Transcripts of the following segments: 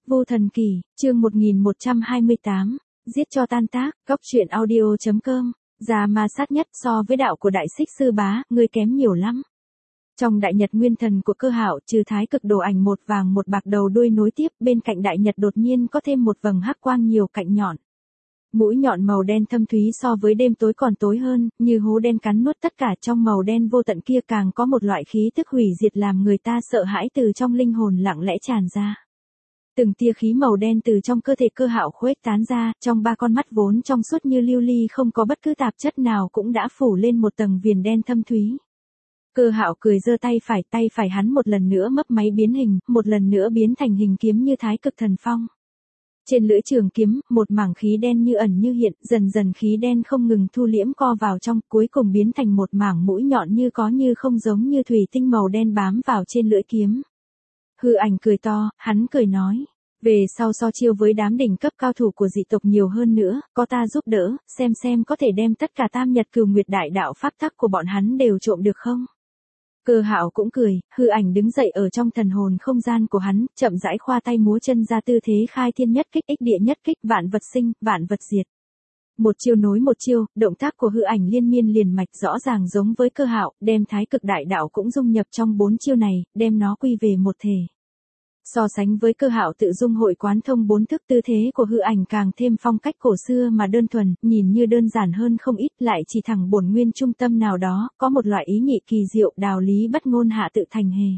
Vô Thần Kỳ, chương 1128, giết cho tan tác, góc truyện audio.com, già ma sát nhất so với đạo của đại xích sư bá, ngươi kém nhiều lắm. Trong đại nhật nguyên thần của Cơ Hạo, trừ thái cực đồ ảnh một vàng một bạc đầu đuôi nối tiếp, bên cạnh đại nhật đột nhiên có thêm một vầng hắc quang nhiều cạnh nhọn. Mũi nhọn màu đen thâm thúy so với đêm tối còn tối hơn, như hố đen cắn nuốt tất cả, trong màu đen vô tận kia càng có một loại khí tức hủy diệt làm người ta sợ hãi từ trong linh hồn lặng lẽ tràn ra. Từng tia khí màu đen từ trong cơ thể Cơ Hạo khuếch tán ra, trong ba con mắt vốn trong suốt như lưu ly không có bất cứ tạp chất nào cũng đã phủ lên một tầng viền đen thâm thúy. Cơ Hạo cười giơ tay phải hắn một lần nữa mấp máy biến hình, một lần nữa biến thành hình kiếm như thái cực thần phong. Trên lưỡi trường kiếm, một mảng khí đen như ẩn như hiện, dần dần khí đen không ngừng thu liễm co vào trong, cuối cùng biến thành một mảng mũi nhọn như có như không giống như thủy tinh màu đen bám vào trên lưỡi kiếm. Hư Ảnh cười to, hắn cười nói, về sau so chiêu với đám đỉnh cấp cao thủ của dị tộc nhiều hơn nữa, có ta giúp đỡ, xem có thể đem tất cả tam nhật cửu nguyệt đại đạo pháp tắc của bọn hắn đều trộm được không? Cơ Hạo cũng cười, Hư Ảnh đứng dậy ở trong thần hồn không gian của hắn, chậm rãi khoa tay múa chân ra tư thế khai thiên nhất kích, ích địa nhất kích, vạn vật sinh, vạn vật diệt. Một chiêu nối một chiêu, động tác của Hư Ảnh liên miên liền mạch rõ ràng giống với Cơ Hạo, đem thái cực đại đạo cũng dung nhập trong bốn chiêu này, đem nó quy về một thể. So sánh với Cơ Hạo tự dung hội quán thông bốn thức, tư thế của Hư Ảnh càng thêm phong cách cổ xưa mà đơn thuần, nhìn như đơn giản hơn không ít, lại chỉ thẳng bổn nguyên trung tâm nào đó, có một loại ý nhị kỳ diệu, đạo lý bất ngôn hạ tự thành hề.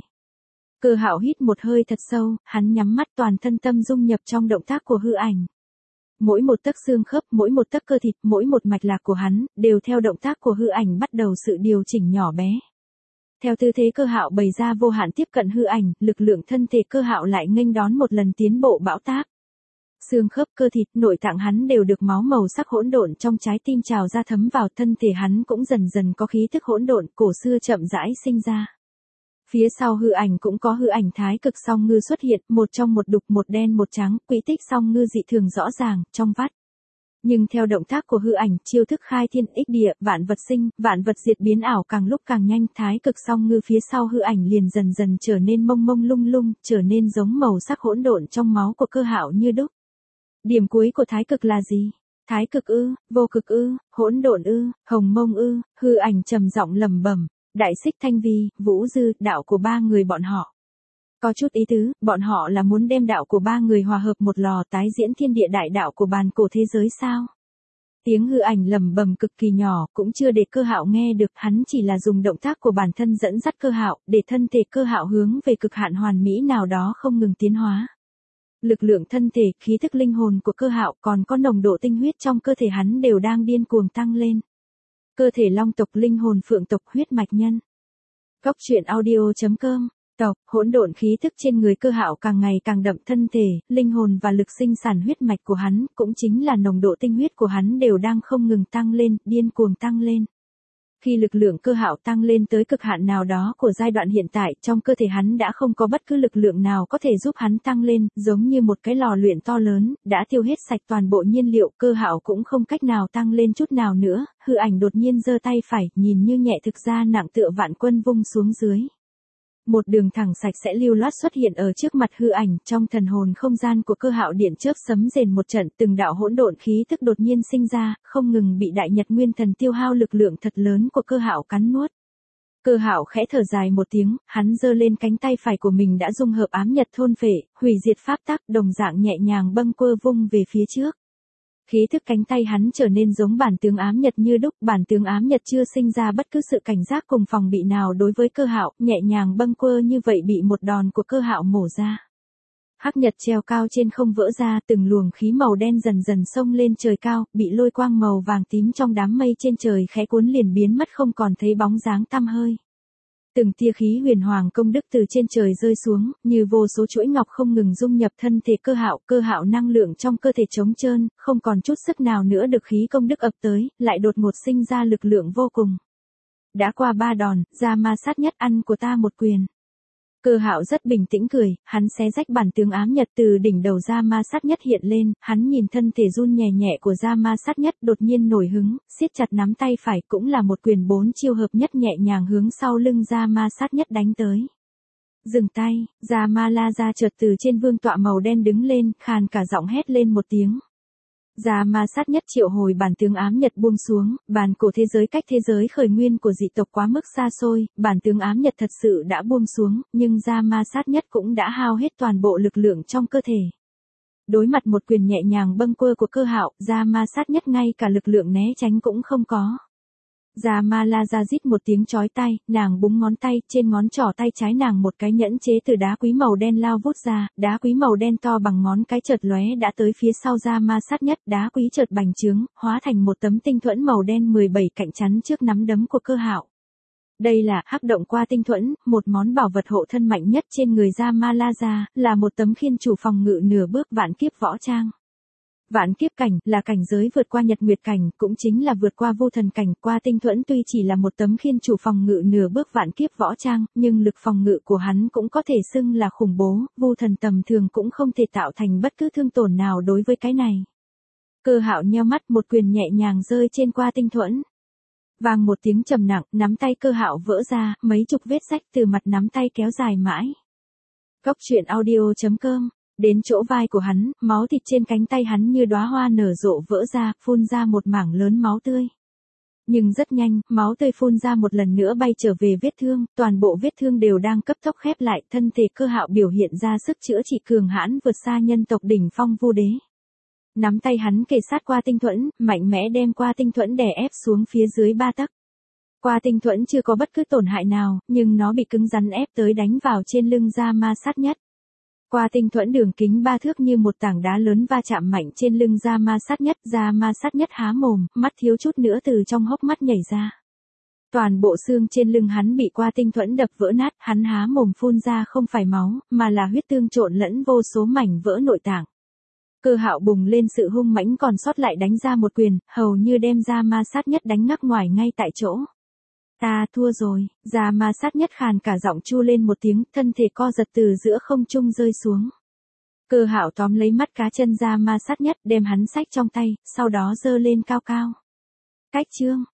Cơ Hạo hít một hơi thật sâu, hắn nhắm mắt, toàn thân tâm dung nhập trong động tác của Hư Ảnh. Mỗi một tấc xương khớp, mỗi một tấc cơ thịt, mỗi một mạch lạc của hắn, đều theo động tác của Hư Ảnh bắt đầu sự điều chỉnh nhỏ bé. Theo tư thế Cơ Hạo bày ra vô hạn tiếp cận Hư Ảnh, lực lượng thân thể Cơ Hạo lại nghênh đón một lần tiến bộ bão táp. Xương khớp, cơ thịt, nội tạng hắn đều được máu màu sắc hỗn độn trong trái tim trào ra thấm vào, thân thể hắn cũng dần dần có khí thức hỗn độn cổ xưa chậm rãi sinh ra. Phía sau Hư Ảnh cũng có Hư Ảnh thái cực song ngư xuất hiện, một trong một đục, một đen một trắng, quỹ tích song ngư dị thường rõ ràng, trong vắt. Nhưng theo động tác của Hư Ảnh, chiêu thức khai thiên ích địa, vạn vật sinh, vạn vật diệt biến ảo càng lúc càng nhanh, thái cực song ngư phía sau Hư Ảnh liền dần dần trở nên mông mông lung lung, trở nên giống màu sắc hỗn độn trong máu của Cơ Hạo như đúc. Điểm cuối của thái cực là gì? Thái cực ư, vô cực ư, hỗn độn ư, hồng mông ư? Hư Ảnh trầm giọng lẩm bẩm, đại xích thanh vi, Vũ Dư, đạo của ba người bọn họ. Có chút ý tứ, bọn họ là muốn đem đạo của ba người hòa hợp một lò, tái diễn thiên địa đại đạo của bàn cổ thế giới sao? Tiếng Hư Ảnh lẩm bẩm cực kỳ nhỏ, cũng chưa để Cơ Hạo nghe được, hắn chỉ là dùng động tác của bản thân dẫn dắt Cơ Hạo, để thân thể Cơ Hạo hướng về cực hạn hoàn mỹ nào đó không ngừng tiến hóa. Lực lượng thân thể, khí thức linh hồn của Cơ Hạo, còn có nồng độ tinh huyết trong cơ thể hắn đều đang điên cuồng tăng lên. Cơ thể long tộc, linh hồn phượng tộc, huyết mạch nhân. Góc truyện audio.com. Tộc, hỗn độn khí thức trên người Cơ Hạo càng ngày càng đậm, thân thể, linh hồn và lực sinh sản huyết mạch của hắn, cũng chính là nồng độ tinh huyết của hắn đều đang không ngừng tăng lên, điên cuồng tăng lên. Khi lực lượng Cơ Hạo tăng lên tới cực hạn nào đó của giai đoạn hiện tại, trong cơ thể hắn đã không có bất cứ lực lượng nào có thể giúp hắn tăng lên, giống như một cái lò luyện to lớn, đã tiêu hết sạch toàn bộ nhiên liệu, Cơ Hạo cũng không cách nào tăng lên chút nào nữa. Hư Ảnh đột nhiên giơ tay phải, nhìn như nhẹ thực ra nặng, tựa vạn quân vung xuống dưới. Một đường thẳng sạch sẽ lưu loát xuất hiện ở trước mặt Hư Ảnh, trong thần hồn không gian của Cơ Hạo điện chớp sấm rền một trận, từng đạo hỗn độn khí tức đột nhiên sinh ra, không ngừng bị đại nhật nguyên thần tiêu hao lực lượng thật lớn của Cơ Hạo cắn nuốt. Cơ Hạo khẽ thở dài một tiếng, hắn giơ lên cánh tay phải của mình đã dung hợp ám nhật thôn phệ, hủy diệt pháp tắc, đồng dạng nhẹ nhàng bâng quơ vung về phía trước. Khí thức cánh tay hắn trở nên giống bản tướng ám nhật như đúc, bản tướng ám nhật chưa sinh ra bất cứ sự cảnh giác cùng phòng bị nào đối với Cơ Hạo, nhẹ nhàng bâng quơ như vậy bị một đòn của Cơ Hạo mổ ra. Hắc nhật treo cao trên không vỡ ra, từng luồng khí màu đen dần dần xông lên trời cao, bị lôi quang màu vàng tím trong đám mây trên trời khẽ cuốn liền biến mất không còn thấy bóng dáng tăm hơi. Từng tia khí huyền hoàng công đức từ trên trời rơi xuống, như vô số chuỗi ngọc không ngừng dung nhập thân thể Cơ Hạo năng lượng trong cơ thể trống trơn, không còn chút sức nào nữa được khí công đức ập tới, lại đột ngột sinh ra lực lượng vô cùng. Đã qua 3 đòn, ra ma sát nhất ăn của ta một quyền. Cơ Hạo rất bình tĩnh cười, hắn xé rách bản tướng ám nhật từ đỉnh đầu ra ma sát nhất hiện lên, hắn nhìn thân thể run nhẹ nhẹ của ra ma sát nhất đột nhiên nổi hứng, siết chặt nắm tay phải cũng là một quyền 4 chiêu hợp nhất nhẹ nhàng hướng sau lưng ra ma sát nhất đánh tới. Dừng tay, Yamalaza chợt từ trên vương tọa màu đen đứng lên, khàn cả giọng hét lên một tiếng. Ma sát nhất triệu hồi bản tướng ám nhật buông xuống, bản cổ thế giới cách thế giới khởi nguyên của dị tộc quá mức xa xôi, bản tướng ám nhật thật sự đã buông xuống, nhưng ma sát nhất cũng đã hao hết toàn bộ lực lượng trong cơ thể. Đối mặt một quyền nhẹ nhàng bâng quơ của Cơ Hạo, ma sát nhất ngay cả lực lượng né tránh cũng không có. Yamalaza rít một tiếng chói tai, nàng búng ngón tay, trên ngón trỏ tay trái nàng một cái nhẫn chế từ đá quý màu đen lao vút ra, đá quý màu đen to bằng ngón cái chợt lóe đã tới phía sau ma sát nhất, đá quý chợt bành trướng, hóa thành một tấm tinh thuẫn màu đen 17 cạnh chắn trước nắm đấm của Cơ Hạo. Đây là hắc động qua tinh thuẫn, một món bảo vật hộ thân mạnh nhất trên người Yamalaza, là một tấm khiên chủ phòng ngự nửa bước vạn kiếp võ trang. Vạn kiếp cảnh là cảnh giới vượt qua nhật nguyệt cảnh, cũng chính là vượt qua vô thần cảnh. Qua tinh thuẫn tuy chỉ là một tấm khiên chủ phòng ngự nửa bước vạn kiếp võ trang, nhưng lực phòng ngự của hắn cũng có thể xưng là khủng bố, vô thần tầm thường cũng không thể tạo thành bất cứ thương tổn nào đối với cái này. Cơ Hạo nheo mắt, một quyền nhẹ nhàng rơi trên qua tinh thuẫn. Vang một tiếng trầm nặng, nắm tay Cơ Hạo vỡ ra, mấy chục vết rách từ mặt nắm tay kéo dài mãi. Cốc truyện audio.com. Đến chỗ vai của hắn, máu thịt trên cánh tay hắn như đóa hoa nở rộ vỡ ra, phun ra một mảng lớn máu tươi. Nhưng rất nhanh, máu tươi phun ra một lần nữa bay trở về vết thương, toàn bộ vết thương đều đang cấp tốc khép lại, thân thể Cơ Hạo biểu hiện ra sức chữa trị cường hãn vượt xa nhân tộc đỉnh phong Vu Đế. Nắm tay hắn kề sát qua tinh thuẫn, mạnh mẽ đem qua tinh thuẫn đè ép xuống phía dưới 3 tấc. Qua tinh thuẫn chưa có bất cứ tổn hại nào, nhưng nó bị cứng rắn ép tới đánh vào trên lưng ma sát nhất. Qua tinh thuẫn đường kính 3 thước như một tảng đá lớn va chạm mạnh trên lưng ma sát nhất há mồm, mắt thiếu chút nữa từ trong hốc mắt nhảy ra. Toàn bộ xương trên lưng hắn bị qua tinh thuẫn đập vỡ nát, hắn há mồm phun ra không phải máu, mà là huyết tương trộn lẫn vô số mảnh vỡ nội tạng. Cơ Hạo bùng lên sự hung mãnh còn sót lại đánh ra một quyền, hầu như đem ma sát nhất đánh ngắc ngoài ngay tại chỗ. Ta thua rồi, ma sát nhất khàn cả giọng chu lên một tiếng, thân thể co giật từ giữa không trung rơi xuống. Cơ Hạo tóm lấy mắt cá chân ma sát nhất, đem hắn xách trong tay, sau đó giơ lên cao cao. Cách chương.